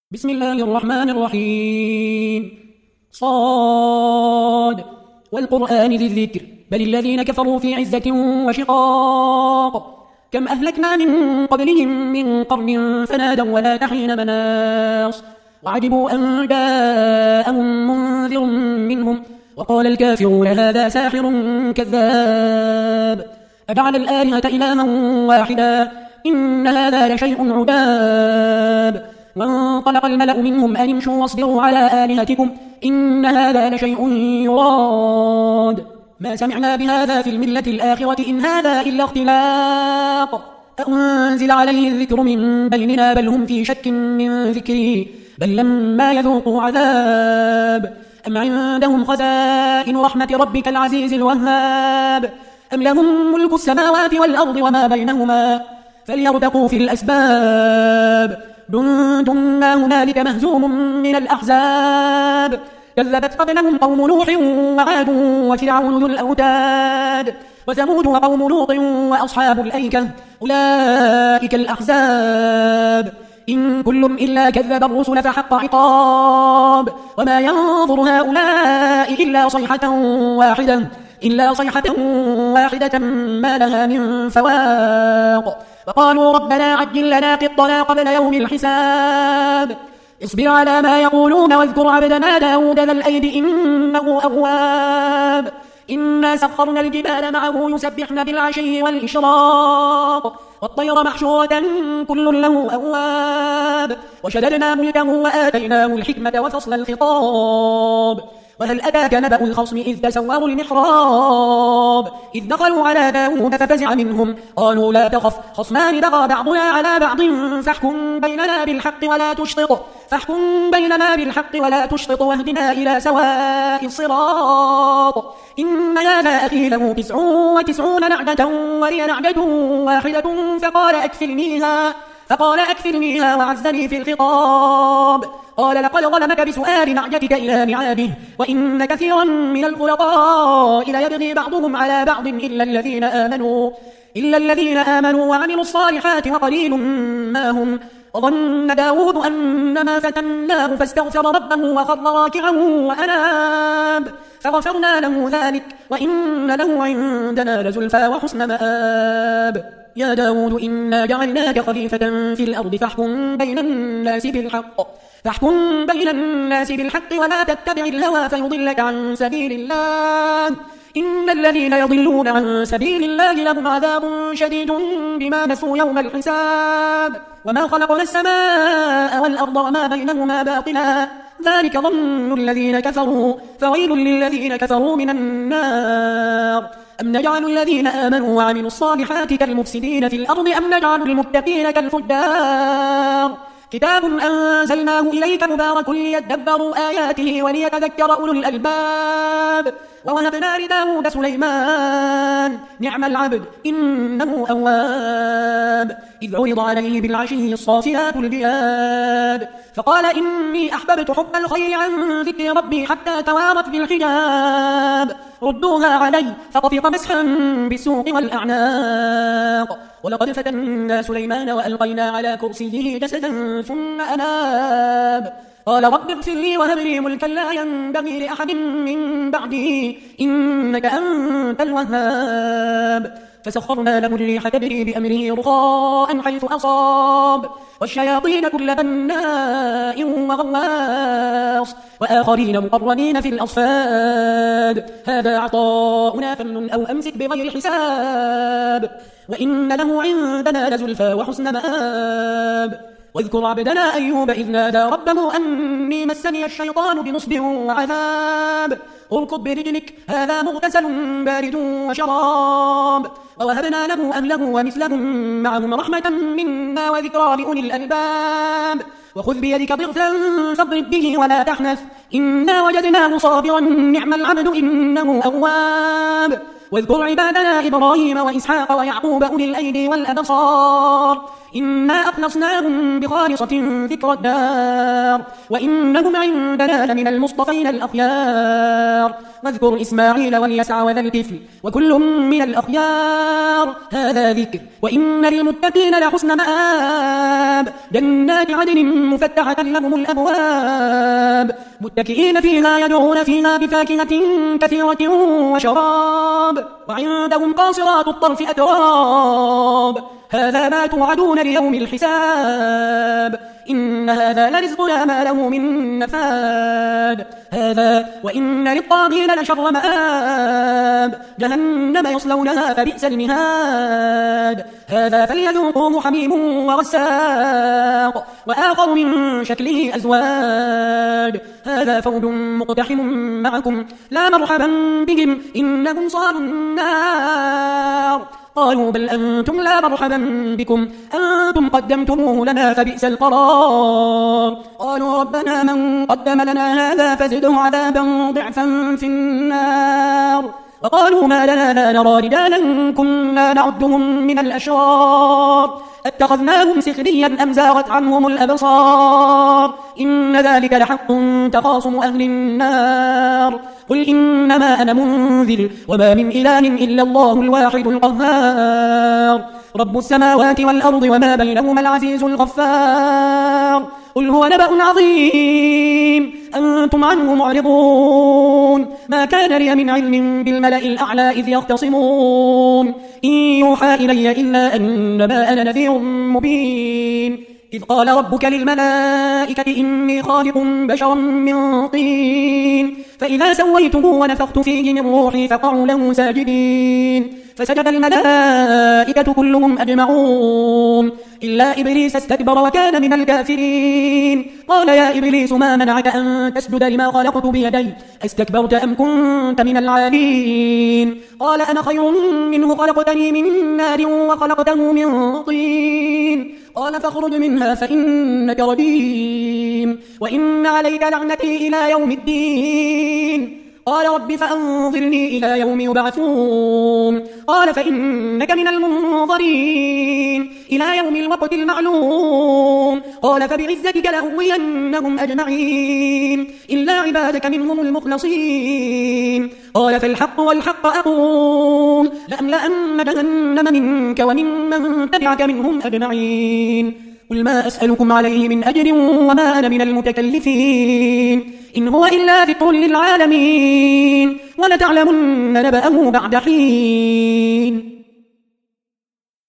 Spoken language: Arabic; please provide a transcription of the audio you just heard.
بسم الله الرحمن الرحيم صاد والقرآن ذي الذكر بل الذين كفروا في عزة وشقاق كم أهلكنا من قبلهم من قرن فنادوا ولا تحين مناص وعجبوا أن جاءهم منذر منهم وقال الكافرون هذا ساحر كذاب أجعل الآلهة إلها واحدا إن هذا لشيء عجاب وانطلق الملأ منهم أن امشوا واصبروا على آلهتكم إن هذا لشيء يراد ما سمعنا بهذا في الملة الآخرة إن هذا إلا اختلاق أنزل عليه الذكر من بيننا بل هم في شك من ذكري بل لما يذوقوا عذاب أم عندهم خزائن رحمة ربك العزيز الوهاب أم لهم ملك السماوات والأرض وما بينهما فليرتقوا في الأسباب جند ما هنالك مهزوم من الأحزاب كذبت قبلهم قوم نوح وعاد وفرعون ذو الأوتاد وثمود وقوم لوط وأصحاب الأيكة أولئك الأحزاب إن كل إلا كذب الرسل فحق عقاب وما ينظر هؤلاء إلا صيحة واحدة ما لها من فواق وقالوا ربنا عجل لنا قطنا قبل يوم الحساب اصبر على ما يقولون واذكر عبدنا داود ذا الأيد إنه أواب إنا سخرنا الجبال معه يسبحن بالعشي والإشراق والطير محشورة كل له أواب وشددنا ملكه وآتيناه الحكمة وفصل الخطاب وهل أتاك نبأ الخصم إذ تسوروا المحراب إذ دخلوا على داود ففزع منهم قالوا لا تخف خصمان بغى بعضنا على بعض فاحكم بيننا بالحق ولا تشطط واهدنا إلى سواء الصراط إن هذا أخي له 99 نعجة ولي نعجة واحدة فقال أكفلنيها وعزني في الخطاب قال لقد ظلمك بسؤال نعجتك إلى نعاده وإن كثيرا من الخلطاء ليبغي بعضهم على بعض إلا الذين آمنوا وعملوا الصالحات وقليل ما هم وظن داود أنما فتناه فاستغفر ربه وخر راكعا وأناب فغفرنا له ذلك وإن له عندنا لزلفى وحسن مآب يا داود إنا جعلناك خليفة في الأرض فاحكم بين الناس بالحق ولا تتبع الهوى فيضلك عن سبيل الله إن الذين يضلون عن سبيل الله لهم عذاب شديد بما نسوا يوم الحساب وما خلقنا السماء والأرض وما بينهما باطلا ذلك ظن الذين كفروا فويل للذين كفروا من النار أم نجعل الذين آمنوا وعملوا الصالحات كالمفسدين في الأرض أم نجعل المتقين كالفجار كتاب أنزلناه إليك مبارك ليدبروا آياته وليتذكر أولو الألباب ووهبنا لداود سليمان نعم العبد إنه أواب إذ عرض عليه بالعشي الصافنات الجياد فقال إني أحببت حب الخير عن ذكر ربي حتى توارت بالحجاب ردوها علي فطفق مسحا بالسوق والأعناق ولقد فتنا سليمان وألقينا على كرسيه جسدا ثم أناب قال رب اغفر لي وهب لي ملكا لا ينبغي لأحد من بعدي إنك أنت الوهاب فسخرنا له الريح تجري بأمره رخاء حيث أصاب والشياطين كل بناء وغواص وآخرين مقرنين في الأصفاد هذا عطاؤنا فمن أو أمسك بغير حساب وإن له عندنا لزلفى وحسن مآب واذكر عبدنا أيوب إذ نادى ربه أني مسني الشيطان بنصب وعذاب اركض برجلك هذا مغتسل بارد وشراب ووهبنا له أهله ومثلهم معهم رحمة منا وذكرى لأولي الألباب وخذ بيدك ضغثا فاضرب به ولا تحنث إنا وجدناه صابرا نعم العبد إنه أواب واذكر عبادنا إبراهيم وإسحاق ويعقوب أولي الأيدي والأبصار إنا أخلصناهم بخالصة ذكر الدار وإنهم عندنا لمن المصطفين الأخيار واذكر إسماعيل واليسع وذا الكفل وكل من الأخيار هذا ذكر وإن للمتقين لحسن مآب جنات عدن مفتحة لهم الأبواب متكئين فيها يدعون فيها بفاكهة كثيرة وشراب وعندهم قاصرات الطرف أتراب هذا ما توعدون ليوم الحساب إن هذا لرزقنا ما له من نفاد هذا وإن للطاغين لشر مآب جهنم يصلونها فبئس المهاد هذا فليذوقوه حميم وغساق وآخر من شكله أزواج هذا فوج مقتحم معكم لا مرحبا بهم إنهم صالوا النار قالوا بل أنتم لا مرحبا بكم أنتم قدمتموه لنا فبئس القرار قالوا ربنا من قدم لنا هذا فزده عذابا ضعفا في النار وقالوا ما لنا لا نرى رجالا كنا نعدهم من الأشرار اتخذناهم سخريا أم زاغت عنهم الأبصار إن ذلك لحق تخاصم أهل النار قل إنما أنا منذر وما من إله إلا الله الواحد القهار رب السماوات والأرض وما بينهما العزيز الغفار قل هو نبأ عظيم أنتم عنه معرضون ما كان لي من علم بالملأ الأعلى إذ يختصمون إن يوحى إلي إلا أنما أنا نذير مبين إذ قال ربك للملائكة إني خالق بشرا من طين فإذا سويته ونفخت فيه من روحي فقعوا له ساجدين فسجد الملائكة كلهم أجمعون إلا إبليس استكبر وكان من الكافرين قال يا إبليس ما منعك أن تسجد لما خلقت بيدي أستكبرت أم كنت من العالين قال أنا خير منه خلقتني من نار وخلقته من طين قال فاخرج منها فإنك رجيم وإن عليك لعنتي إلى يوم الدين قال رب فأنظرني إلى يوم يبعثون قال فإنك من المنظرين إلى يوم الوقت المعلوم قال فبعزتك لأغوينهم أجمعين إلا عبادك منهم المخلصين قال فالحق والحق أقول لأملأن جهنم منك وممن تبعك منهم أجمعين قل ما أسألكم عليه من أجر وما أنا من المتكلفين إن هو إلا ذكر للعالمين ولتعلمن نبأه بعد حين